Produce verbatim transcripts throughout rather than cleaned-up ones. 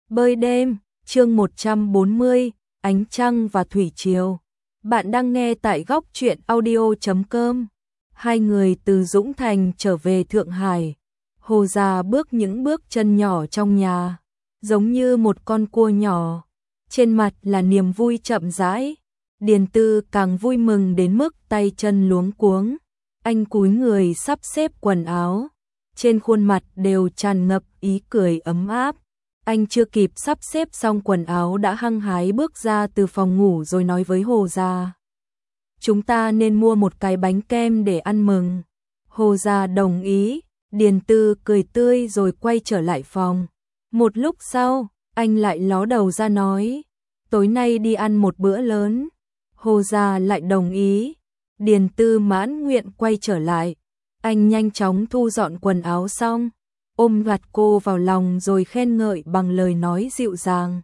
Bơi đêm, chương một trăm bốn mươi, ánh trăng và thủy triều. Bạn đang nghe tại góc truyện audio chấm com. Hai người từ Dũng Thành trở về Thượng Hải. Hồ Gia bước những bước chân nhỏ trong nhà, giống như một con cua nhỏ. Trên mặt là niềm vui chậm rãi. Điền Tư càng vui mừng đến mức tay chân luống cuống. Anh cúi người sắp xếp quần áo. Trên khuôn mặt đều tràn ngập ý cười ấm áp. Anh chưa kịp sắp xếp xong quần áo đã hăng hái bước ra từ phòng ngủ rồi nói với Hồ Gia. Chúng ta nên mua một cái bánh kem để ăn mừng. Hồ Gia đồng ý, Điền Tư cười tươi rồi quay trở lại phòng. Một lúc sau, anh lại ló đầu ra nói, tối nay đi ăn một bữa lớn. Hồ Gia lại đồng ý, Điền Tư mãn nguyện quay trở lại. Anh nhanh chóng thu dọn quần áo xong, ôm gạt cô vào lòng rồi khen ngợi bằng lời nói dịu dàng.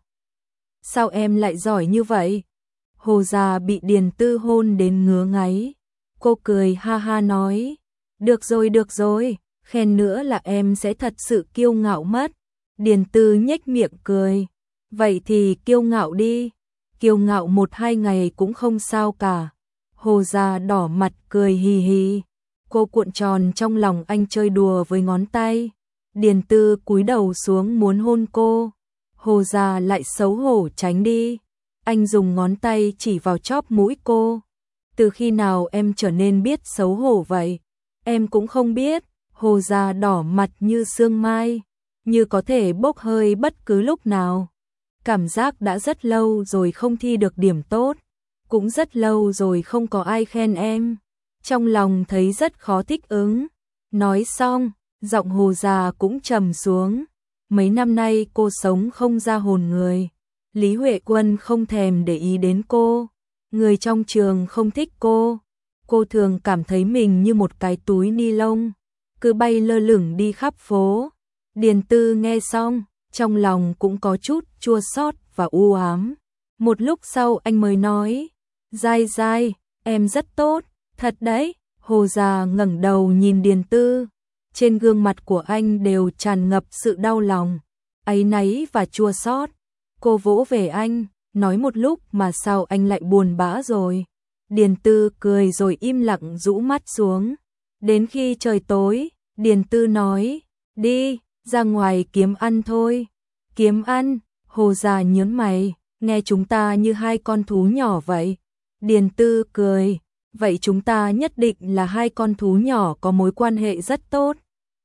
Sao em lại giỏi như vậy? Hồ Gia bị Điền Tư hôn đến ngứa ngáy. Cô cười ha ha nói, được rồi được rồi, khen nữa là em sẽ thật sự kiêu ngạo mất. Điền Tư nhếch miệng cười, vậy thì kiêu ngạo đi, kiêu ngạo một hai ngày cũng không sao cả. Hồ Gia đỏ mặt cười hì hì. Cô cuộn tròn trong lòng anh chơi đùa với ngón tay. Điền Tư cúi đầu xuống muốn hôn cô. Hồ Gia lại xấu hổ tránh đi. Anh dùng ngón tay chỉ vào chóp mũi cô. Từ khi nào em trở nên biết xấu hổ vậy? Em cũng không biết. Hồ Gia đỏ mặt như sương mai, như có thể bốc hơi bất cứ lúc nào. Cảm giác đã rất lâu rồi không thi được điểm tốt, cũng rất lâu rồi không có ai khen em. Trong lòng thấy rất khó thích ứng. Nói xong, giọng Hồ Gia cũng trầm xuống. Mấy năm nay cô sống không ra hồn người. Lý Huệ Quân không thèm để ý đến cô. Người trong trường không thích cô. Cô thường cảm thấy mình như một cái túi ni lông, cứ bay lơ lửng đi khắp phố. Điền Tư nghe xong, trong lòng cũng có chút chua xót và u ám. Một lúc sau anh mới nói, Giai Giai, em rất tốt. Thật đấy. Hồ Gia ngẩng đầu nhìn Điền Tư. Trên gương mặt của anh đều tràn ngập sự đau lòng, áy náy và chua xót. Cô vỗ về anh, nói một lúc mà sao anh lại buồn bã rồi. Điền Tư cười rồi im lặng rũ mắt xuống. Đến khi trời tối, Điền Tư nói, đi, ra ngoài kiếm ăn thôi. Kiếm ăn? Hồ Gia nhớn mày, nghe chúng ta như hai con thú nhỏ vậy. Điền Tư cười, vậy chúng ta nhất định là hai con thú nhỏ có mối quan hệ rất tốt.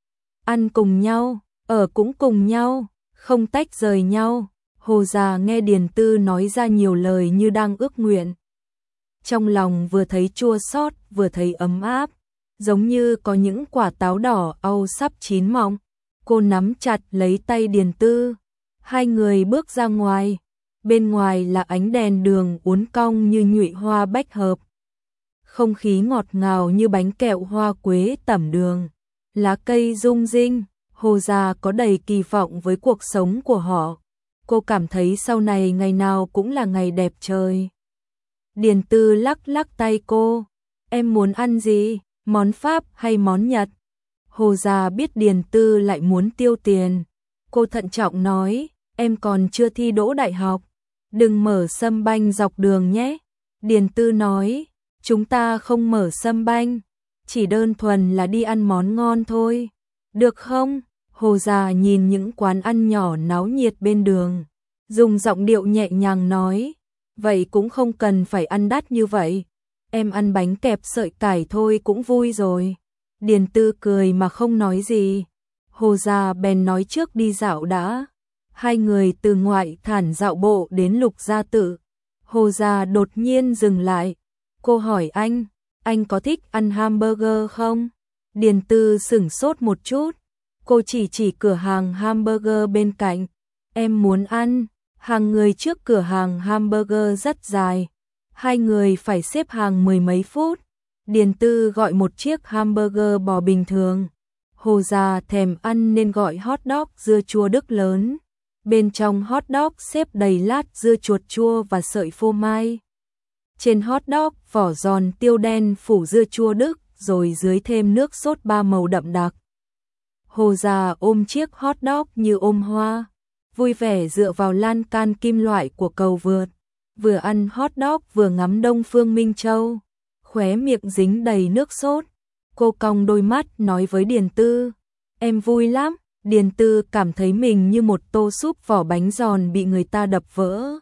Ăn cùng nhau, ở cũng cùng nhau, không tách rời nhau. Hồ Gia nghe Điền Tư nói ra nhiều lời như đang ước nguyện. Trong lòng vừa thấy chua xót vừa thấy ấm áp, giống như có những quả táo đỏ au sắp chín mọng. Cô nắm chặt lấy tay Điền Tư. Hai người bước ra ngoài. Bên ngoài là ánh đèn đường uốn cong như nhụy hoa bách hợp. Không khí ngọt ngào như bánh kẹo hoa quế tẩm đường. Lá cây rung rinh. Hồ Gia có đầy kỳ vọng với cuộc sống của họ. Cô cảm thấy sau này ngày nào cũng là ngày đẹp trời. Điền Tư lắc lắc tay cô. Em muốn ăn gì? Món Pháp hay món Nhật? Hồ Gia biết Điền Tư lại muốn tiêu tiền. Cô thận trọng nói, em còn chưa thi đỗ đại học. Đừng mở sâm banh dọc đường nhé. Điền Tư nói, chúng ta không mở sâm banh, chỉ đơn thuần là đi ăn món ngon thôi. Được không? Hồ Gia nhìn những quán ăn nhỏ náo nhiệt bên đường, dùng giọng điệu nhẹ nhàng nói, vậy cũng không cần phải ăn đắt như vậy. Em ăn bánh kẹp sợi cải thôi cũng vui rồi. Điền Tư cười mà không nói gì. Hồ Gia bèn nói trước đi dạo đã. Hai người từ ngoại thản dạo bộ đến Lục Gia Tự. Hồ Gia đột nhiên dừng lại. Cô hỏi anh, anh có thích ăn hamburger không? Điền Tư sửng sốt một chút. Cô chỉ chỉ cửa hàng hamburger bên cạnh. Em muốn ăn. Hàng người trước cửa hàng hamburger rất dài. Hai người phải xếp hàng mười mấy phút. Điền Tư gọi một chiếc hamburger bò bình thường. Hồ Gia thèm ăn nên gọi hot dog dưa chua Đức lớn. Bên trong hot dog xếp đầy lát dưa chuột chua và sợi phô mai. Trên hot dog vỏ giòn tiêu đen phủ dưa chua Đức rồi dưới thêm nước sốt ba màu đậm đặc. Hồ Gia ôm chiếc hot dog như ôm hoa. vui vẻ dựa vào lan can kim loại của cầu vượt, vừa ăn hot dog vừa ngắm Đông Phương Minh Châu, khóe miệng dính đầy nước sốt. Cô cong đôi mắt nói với Điền Tư, em vui lắm. Điền Tư cảm thấy mình như một tô súp vỏ bánh giòn bị người ta đập vỡ.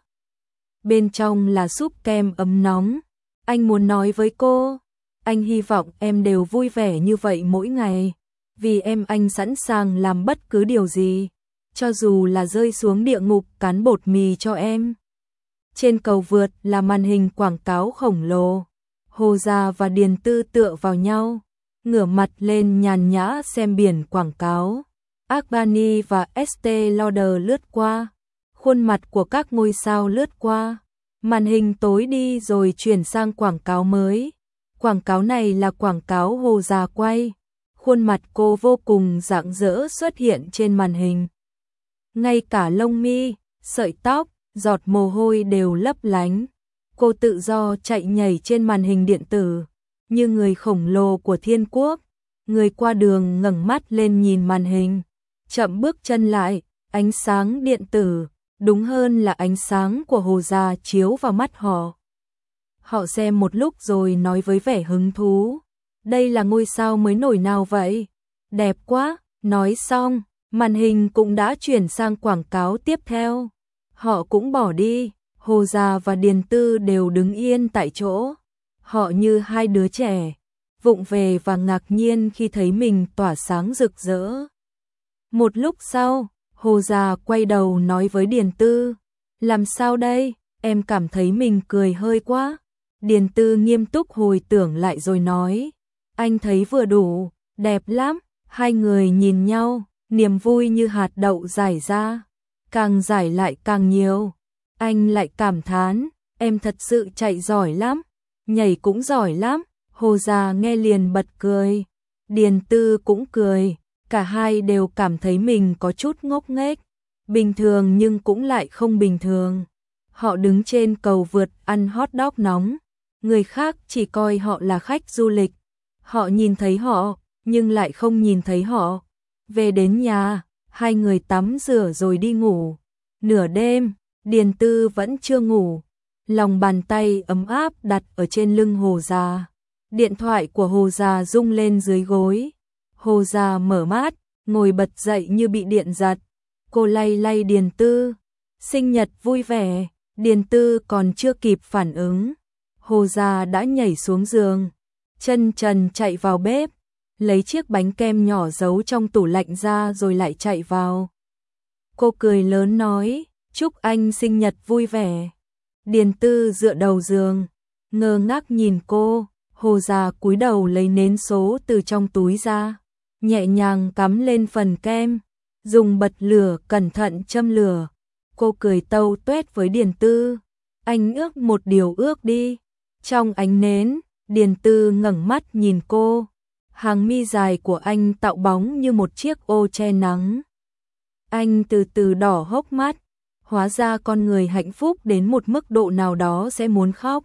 Bên trong là súp kem ấm nóng. Anh muốn nói với cô, anh hy vọng em đều vui vẻ như vậy mỗi ngày. Vì em anh sẵn sàng làm bất cứ điều gì, cho dù là rơi xuống địa ngục cán bột mì cho em. Trên cầu vượt là màn hình quảng cáo khổng lồ. Hồ Gia và Điền Tư tựa vào nhau, ngửa mặt lên nhàn nhã xem biển quảng cáo. Albany và Estée Lauder lướt qua, khuôn mặt của các ngôi sao lướt qua. Màn hình tối đi rồi chuyển sang quảng cáo mới. Quảng cáo này là quảng cáo Hồ Gia quay. Khuôn mặt cô vô cùng rạng rỡ xuất hiện trên màn hình. Ngay cả lông mi, sợi tóc, giọt mồ hôi đều lấp lánh. Cô tự do chạy nhảy trên màn hình điện tử, như người khổng lồ của thiên quốc. Người qua đường ngẩng mắt lên nhìn màn hình, chậm bước chân lại, ánh sáng điện tử, đúng hơn là ánh sáng của Hồ Gia chiếu vào mắt họ. Họ xem một lúc rồi nói với vẻ hứng thú, đây là ngôi sao mới nổi nào vậy? Đẹp quá. Nói xong, màn hình cũng đã chuyển sang quảng cáo tiếp theo. Họ cũng bỏ đi, Hồ Gia và Điền Tư đều đứng yên tại chỗ. Họ như hai đứa trẻ, vụng về và ngạc nhiên khi thấy mình tỏa sáng rực rỡ. Một lúc sau, Hồ Gia quay đầu nói với Điền Tư, làm sao đây, em cảm thấy mình cười hơi quá. Điền Tư nghiêm túc hồi tưởng lại rồi nói, anh thấy vừa đủ, đẹp lắm. Hai người nhìn nhau, niềm vui như hạt đậu rải ra, càng rải lại càng nhiều. Anh lại cảm thán, em thật sự chạy giỏi lắm, nhảy cũng giỏi lắm. Hồ Gia nghe liền bật cười, Điền Tư cũng cười, cả hai đều cảm thấy mình có chút ngốc nghếch, bình thường nhưng cũng lại không bình thường. Họ đứng trên cầu vượt ăn hot dog nóng, người khác chỉ coi họ là khách du lịch. Họ nhìn thấy họ, nhưng lại không nhìn thấy họ. Về đến nhà, hai người tắm rửa rồi đi ngủ. Nửa đêm, Điền Tư vẫn chưa ngủ, lòng bàn tay ấm áp đặt ở trên lưng Hồ Gia. Điện thoại của Hồ Gia rung lên dưới gối. Hồ Gia mở mắt, ngồi bật dậy như bị điện giật. Cô lay lay Điền Tư, sinh nhật vui vẻ. Điền Tư còn chưa kịp phản ứng, Hồ Gia đã nhảy xuống giường, chân trần chạy vào bếp, lấy chiếc bánh kem nhỏ giấu trong tủ lạnh ra rồi lại chạy vào. Cô cười lớn nói, chúc anh sinh nhật vui vẻ. Điền Tư dựa đầu giường, ngơ ngác nhìn cô. Hồ Gia cúi đầu lấy nến số từ trong túi ra, nhẹ nhàng cắm lên phần kem, dùng bật lửa cẩn thận châm lửa. Cô cười tâu tuét với Điền Tư, anh ước một điều ước đi. Trong ánh nến, Điền Tư ngẩng mắt nhìn cô, hàng mi dài của anh tạo bóng như một chiếc ô che nắng. Anh từ từ đỏ hốc mắt, hóa ra con người hạnh phúc đến một mức độ nào đó sẽ muốn khóc.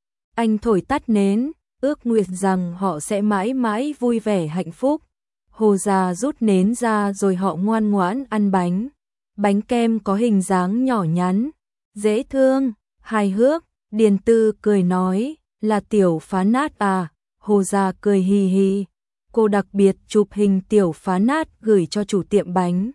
Anh thổi tắt nến, ước nguyện rằng họ sẽ mãi mãi vui vẻ hạnh phúc. Hồ Gia rút nến ra rồi họ ngoan ngoãn ăn bánh. Bánh kem có hình dáng nhỏ nhắn, dễ thương, hài hước. Điền Tư cười nói, là tiểu phá nát à? Hồ Gia cười hì hì. Cô đặc biệt chụp hình tiểu phá nát gửi cho chủ tiệm bánh,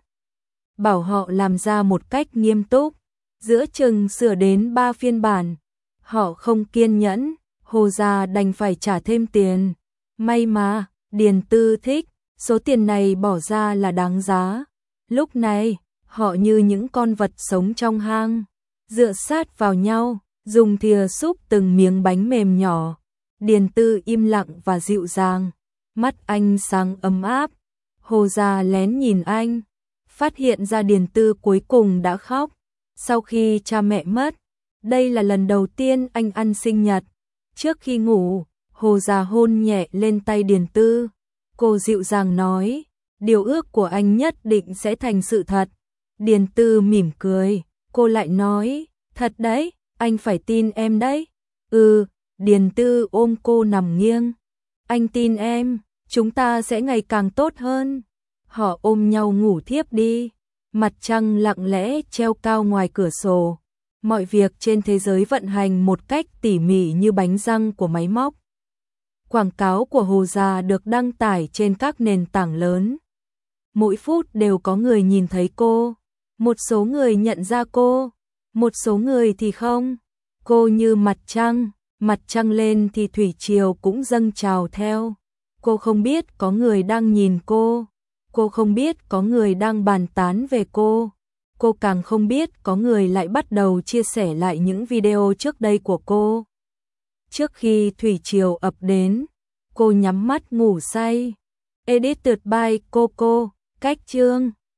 bảo họ làm ra một cách nghiêm túc, giữa chừng sửa đến ba phiên bản. Họ không kiên nhẫn, Hồ Gia đành phải trả thêm tiền. May mà, Điền Tư thích, số tiền này bỏ ra là đáng giá. Lúc này, họ như những con vật sống trong hang, dựa sát vào nhau, dùng thìa xúc từng miếng bánh mềm nhỏ. Điền Tư im lặng và dịu dàng, mắt anh sáng ấm áp. Hồ Gia lén nhìn anh, phát hiện ra Điền Tư cuối cùng đã khóc. Sau khi cha mẹ mất, đây là lần đầu tiên anh ăn sinh nhật. Trước khi ngủ, Hồ Gia hôn nhẹ lên tay Điền Tư. Cô dịu dàng nói, điều ước của anh nhất định sẽ thành sự thật. Điền Tư mỉm cười, cô lại nói, thật đấy, anh phải tin em đấy. Ừ, Điền Tư ôm cô nằm nghiêng. Anh tin em, chúng ta sẽ ngày càng tốt hơn. Họ ôm nhau ngủ thiếp đi. Mặt trăng lặng lẽ treo cao ngoài cửa sổ. Mọi việc trên thế giới vận hành một cách tỉ mỉ như bánh răng của máy móc. Quảng cáo của Hồ Già được đăng tải trên các nền tảng lớn. Mỗi phút đều có người nhìn thấy cô. Một số người nhận ra cô, một số người thì không. Cô như mặt trăng, mặt trăng lên thì thủy triều cũng dâng trào theo. Cô không biết có người đang nhìn cô. Cô không biết có người đang bàn tán về cô. Cô càng không biết có người lại bắt đầu chia sẻ lại những video trước đây của cô. Trước khi thủy triều ập đến, cô nhắm mắt ngủ say. Edited by Coco, cách chương.